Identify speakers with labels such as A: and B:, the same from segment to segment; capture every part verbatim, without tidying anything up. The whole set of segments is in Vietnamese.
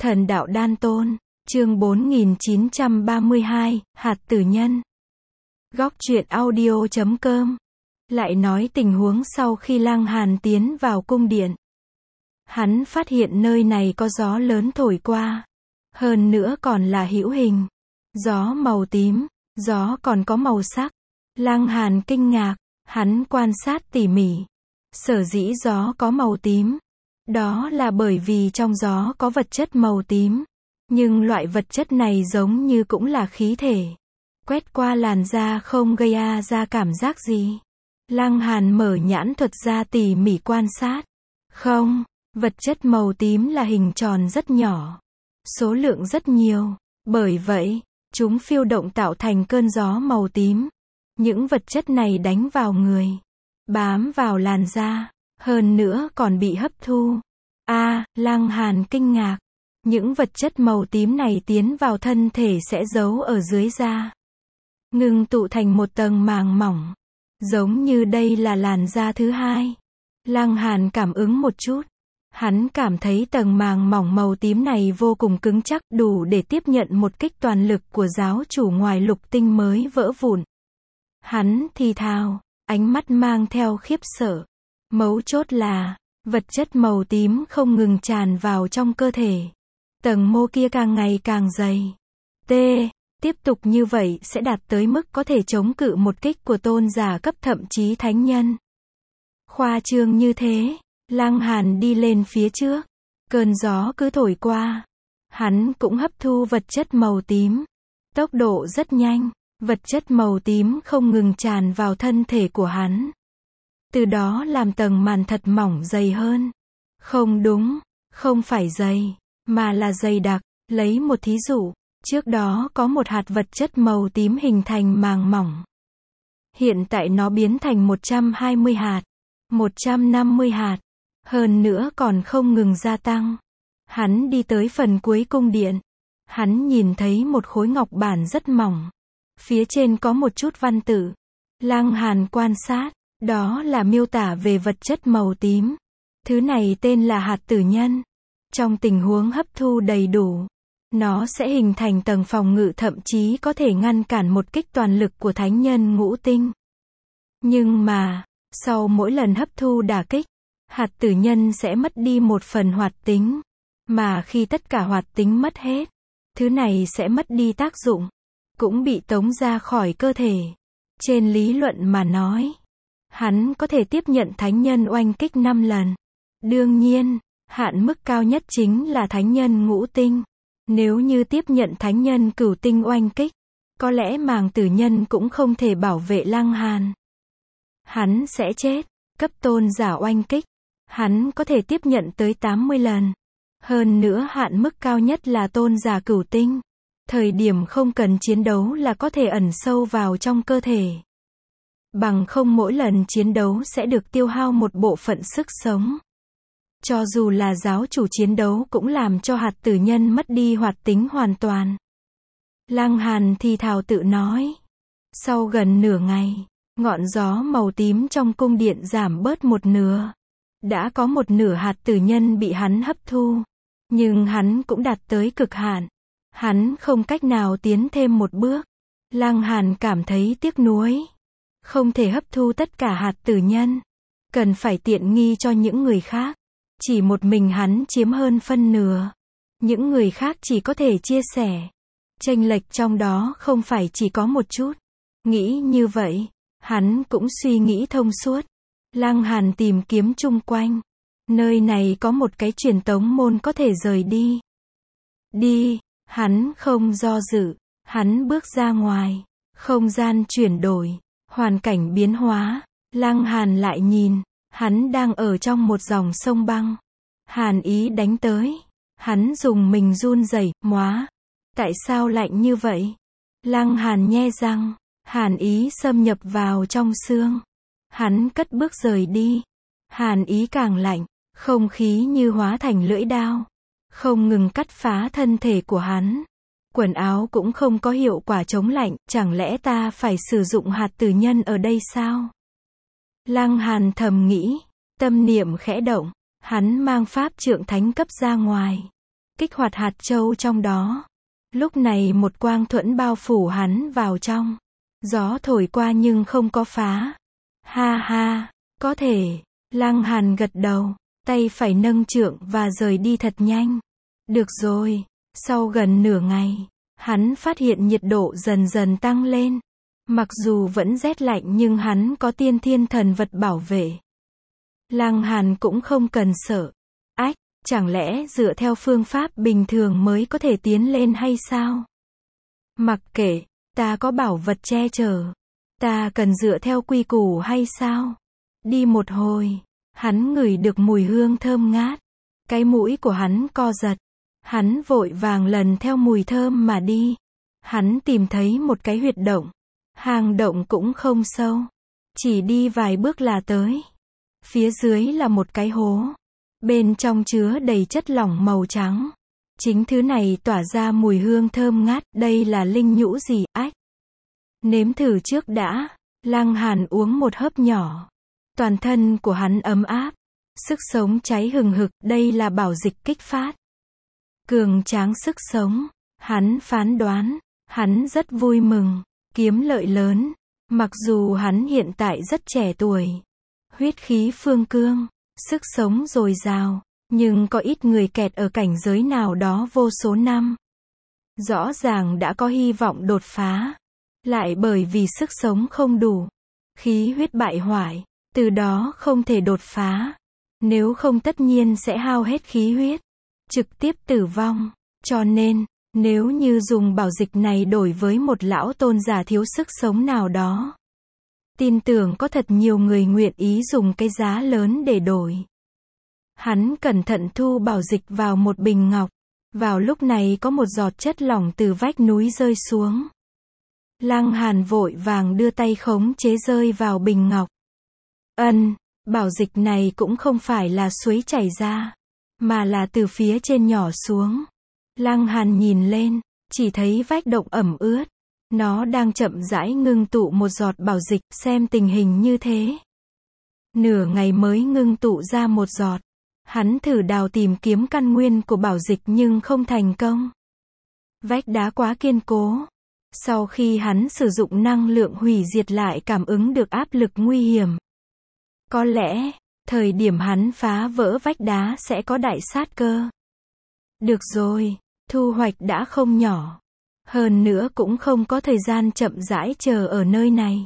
A: Thần đạo đan tôn, chương bốn nghìn chín trăm ba mươi hai, hạt tử nhân. Góc truyện audio chấm com. Lại nói tình huống sau khi Lăng Hàn tiến vào cung điện. Hắn phát hiện nơi này có gió lớn thổi qua. Hơn nữa còn là hữu hình. Gió màu tím, gió còn có màu sắc. Lăng Hàn kinh ngạc, hắn quan sát tỉ mỉ. Sở dĩ gió có màu tím. Đó là bởi vì trong gió có vật chất màu tím. Nhưng loại vật chất này giống như cũng là khí thể. Quét qua làn da không gây a ra cảm giác gì. Lăng Hàn mở nhãn thuật ra tỉ mỉ quan sát. Không, vật chất màu tím là hình tròn rất nhỏ. Số lượng rất nhiều. Bởi vậy, chúng phiêu động tạo thành cơn gió màu tím. Những vật chất này đánh vào người. Bám vào làn da. Hơn nữa còn bị hấp thu. A, à, Lăng Hàn kinh ngạc. Những vật chất màu tím này tiến vào thân thể sẽ giấu ở dưới da. Ngưng tụ thành một tầng màng mỏng. Giống như đây là làn da thứ hai. Lăng Hàn cảm ứng một chút. Hắn cảm thấy tầng màng mỏng màu tím này vô cùng cứng chắc, đủ để tiếp nhận một kích toàn lực của giáo chủ ngoài lục tinh mới vỡ vụn. Hắn thì thào, ánh mắt mang theo khiếp sợ. Mấu chốt là, vật chất màu tím không ngừng tràn vào trong cơ thể. Tầng mô kia càng ngày càng dày. T. Tiếp tục như vậy sẽ đạt tới mức có thể chống cự một kích của tôn giả cấp thậm chí thánh nhân. Khoa trương như thế, Lăng Hàn đi lên phía trước. Cơn gió cứ thổi qua. Hắn cũng hấp thu vật chất màu tím. Tốc độ rất nhanh, vật chất màu tím không ngừng tràn vào thân thể của hắn. Từ đó làm tầng màn thật mỏng dày hơn. Không đúng, không phải dày, mà là dày đặc. Lấy một thí dụ, trước đó có một hạt vật chất màu tím hình thành màng mỏng. Hiện tại nó biến thành một trăm hai mươi hạt, một trăm năm mươi hạt, hơn nữa còn không ngừng gia tăng. Hắn đi tới phần cuối cung điện. Hắn nhìn thấy một khối ngọc bản rất mỏng. Phía trên có một chút văn tự. Lăng Hàn quan sát. Đó là miêu tả về vật chất màu tím. Thứ này tên là hạt tử nhân. Trong tình huống hấp thu đầy đủ, nó sẽ hình thành tầng phòng ngự thậm chí có thể ngăn cản một kích toàn lực của thánh nhân ngũ tinh. Nhưng mà, sau mỗi lần hấp thu đả kích, hạt tử nhân sẽ mất đi một phần hoạt tính. Mà khi tất cả hoạt tính mất hết, thứ này sẽ mất đi tác dụng, cũng bị tống ra khỏi cơ thể. Trên lý luận mà nói, hắn có thể tiếp nhận thánh nhân oanh kích năm lần. Đương nhiên, hạn mức cao nhất chính là thánh nhân ngũ tinh. Nếu như tiếp nhận thánh nhân cửu tinh oanh kích, có lẽ màng tử nhân cũng không thể bảo vệ Lăng Hàn. Hắn sẽ chết. Cấp tôn giả oanh kích, hắn có thể tiếp nhận tới tám mươi lần. Hơn nữa hạn mức cao nhất là tôn giả cửu tinh. Thời điểm không cần chiến đấu là có thể ẩn sâu vào trong cơ thể. Bằng không mỗi lần chiến đấu sẽ được tiêu hao một bộ phận sức sống. Cho dù là giáo chủ chiến đấu cũng làm cho hạt tử nhân mất đi hoạt tính hoàn toàn. Lăng Hàn thì thào tự nói. Sau gần nửa ngày, ngọn gió màu tím trong cung điện giảm bớt một nửa. Đã có một nửa hạt tử nhân bị hắn hấp thu. Nhưng hắn cũng đạt tới cực hạn. Hắn không cách nào tiến thêm một bước. Lăng Hàn cảm thấy tiếc nuối. Không thể hấp thu tất cả hạt tử nhân. Cần phải tiện nghi cho những người khác. Chỉ một mình hắn chiếm hơn phân nửa. Những người khác chỉ có thể chia sẻ. Chênh lệch trong đó không phải chỉ có một chút. Nghĩ như vậy, hắn cũng suy nghĩ thông suốt. Lăng Hàn tìm kiếm chung quanh. Nơi này có một cái truyền tống môn có thể rời đi. Đi, hắn không do dự. Hắn bước ra ngoài. Không gian chuyển đổi. Hoàn cảnh biến hóa. Lăng Hàn lại nhìn. Hắn đang ở trong một dòng sông băng. Hàn ý đánh tới. Hắn dùng mình run rẩy, móa. Tại sao lạnh như vậy? Lăng Hàn nhe răng. Hàn ý xâm nhập vào trong xương. Hắn cất bước rời đi. Hàn ý càng lạnh. Không khí như hóa thành lưỡi đao. Không ngừng cắt phá thân thể của hắn. Quần áo cũng không có hiệu quả chống lạnh. Chẳng lẽ ta phải sử dụng hạt tử nhân ở đây sao? Lăng Hàn thầm nghĩ. Tâm niệm khẽ động. Hắn mang pháp trượng thánh cấp ra ngoài. kích hoạt hạt châu trong đó. Lúc này một quang thuẫn bao phủ hắn vào trong. Gió thổi qua nhưng không có phá. Ha ha, có thể. Lăng Hàn gật đầu, tay phải nâng trượng và rời đi thật nhanh. Được rồi. Sau gần nửa ngày, hắn phát hiện nhiệt độ dần dần tăng lên. Mặc dù vẫn rét lạnh nhưng hắn có tiên thiên thần vật bảo vệ. Lăng Hàn cũng không cần sợ. Ách, chẳng lẽ dựa theo phương pháp bình thường mới có thể tiến lên hay sao? Mặc kệ, ta có bảo vật che chở. Ta cần dựa theo quy củ hay sao? Đi một hồi, hắn ngửi được mùi hương thơm ngát. Cái mũi của hắn co giật. Hắn vội vàng lần theo mùi thơm mà đi. Hắn tìm thấy một cái huyệt động. Hang động cũng không sâu. Chỉ đi vài bước là tới. Phía dưới là một cái hố. Bên trong chứa đầy chất lỏng màu trắng. Chính thứ này tỏa ra mùi hương thơm ngát. Đây là linh nhũ gì, ách? Nếm thử trước đã. Lăng Hàn uống một hớp nhỏ. Toàn thân của hắn ấm áp. Sức sống cháy hừng hực. Đây là bảo dịch kích phát. Cường tráng sức sống. Hắn phán đoán. Hắn rất vui mừng. Kiếm lợi lớn. Mặc dù hắn hiện tại rất trẻ tuổi. Huyết khí phương cương. Sức sống dồi dào. Nhưng có ít người kẹt ở cảnh giới nào đó vô số năm. Rõ ràng đã có hy vọng đột phá. Lại bởi vì sức sống không đủ. Khí huyết bại hoại. Từ đó không thể đột phá. Nếu không tất nhiên sẽ hao hết khí huyết. Trực tiếp tử vong. Cho nên, nếu như dùng bảo dịch này đổi với một lão tôn giả thiếu sức sống nào đó. Tin tưởng có thật nhiều người nguyện ý dùng cái giá lớn để đổi. Hắn cẩn thận thu bảo dịch vào một bình ngọc. Vào lúc này có một giọt chất lỏng từ vách núi rơi xuống. Lăng Hàn vội vàng đưa tay khống chế rơi vào bình ngọc. Ân, bảo dịch này cũng không phải là suối chảy ra. Mà là từ phía trên nhỏ xuống. Lăng Hàn nhìn lên, chỉ thấy vách động ẩm ướt. Nó đang chậm rãi ngưng tụ một giọt bảo dịch, xem tình hình như thế. Nửa ngày mới ngưng tụ ra một giọt. Hắn thử đào tìm kiếm căn nguyên của bảo dịch nhưng không thành công. Vách đá quá kiên cố. Sau khi hắn sử dụng năng lượng hủy diệt lại cảm ứng được áp lực nguy hiểm. Có lẽ, thời điểm hắn phá vỡ vách đá sẽ có đại sát cơ. Được rồi, thu hoạch đã không nhỏ. Hơn nữa cũng không có thời gian chậm rãi chờ ở nơi này.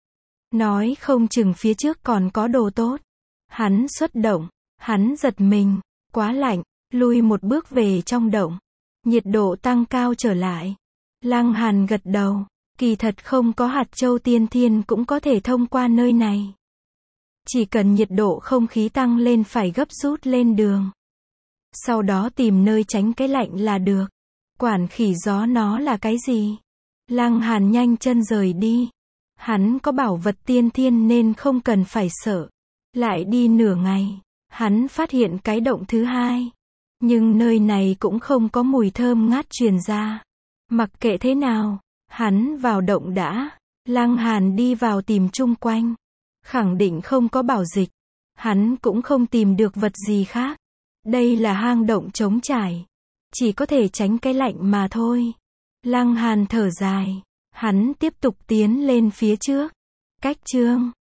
A: Nói không chừng phía trước còn có đồ tốt. Hắn xuất động, hắn giật mình, quá lạnh, lui một bước về trong động. Nhiệt độ tăng cao trở lại. Lăng Hàn gật đầu, kỳ thật không có hạt châu tiên thiên cũng có thể thông qua nơi này. Chỉ cần nhiệt độ không khí tăng lên phải gấp rút lên đường. Sau đó tìm nơi tránh cái lạnh là được. Quản khỉ gió nó là cái gì? Lăng Hàn nhanh chân rời đi. Hắn có bảo vật tiên thiên nên không cần phải sợ. Lại đi nửa ngày, hắn phát hiện cái động thứ hai. Nhưng nơi này cũng không có mùi thơm ngát truyền ra. Mặc kệ thế nào, hắn vào động đã. Lăng Hàn đi vào tìm chung quanh. Khẳng định không có bảo dịch. Hắn cũng không tìm được vật gì khác. Đây là hang động trống trải. Chỉ có thể tránh cái lạnh mà thôi. Lăng Hàn thở dài. Hắn tiếp tục tiến lên phía trước. Cách chương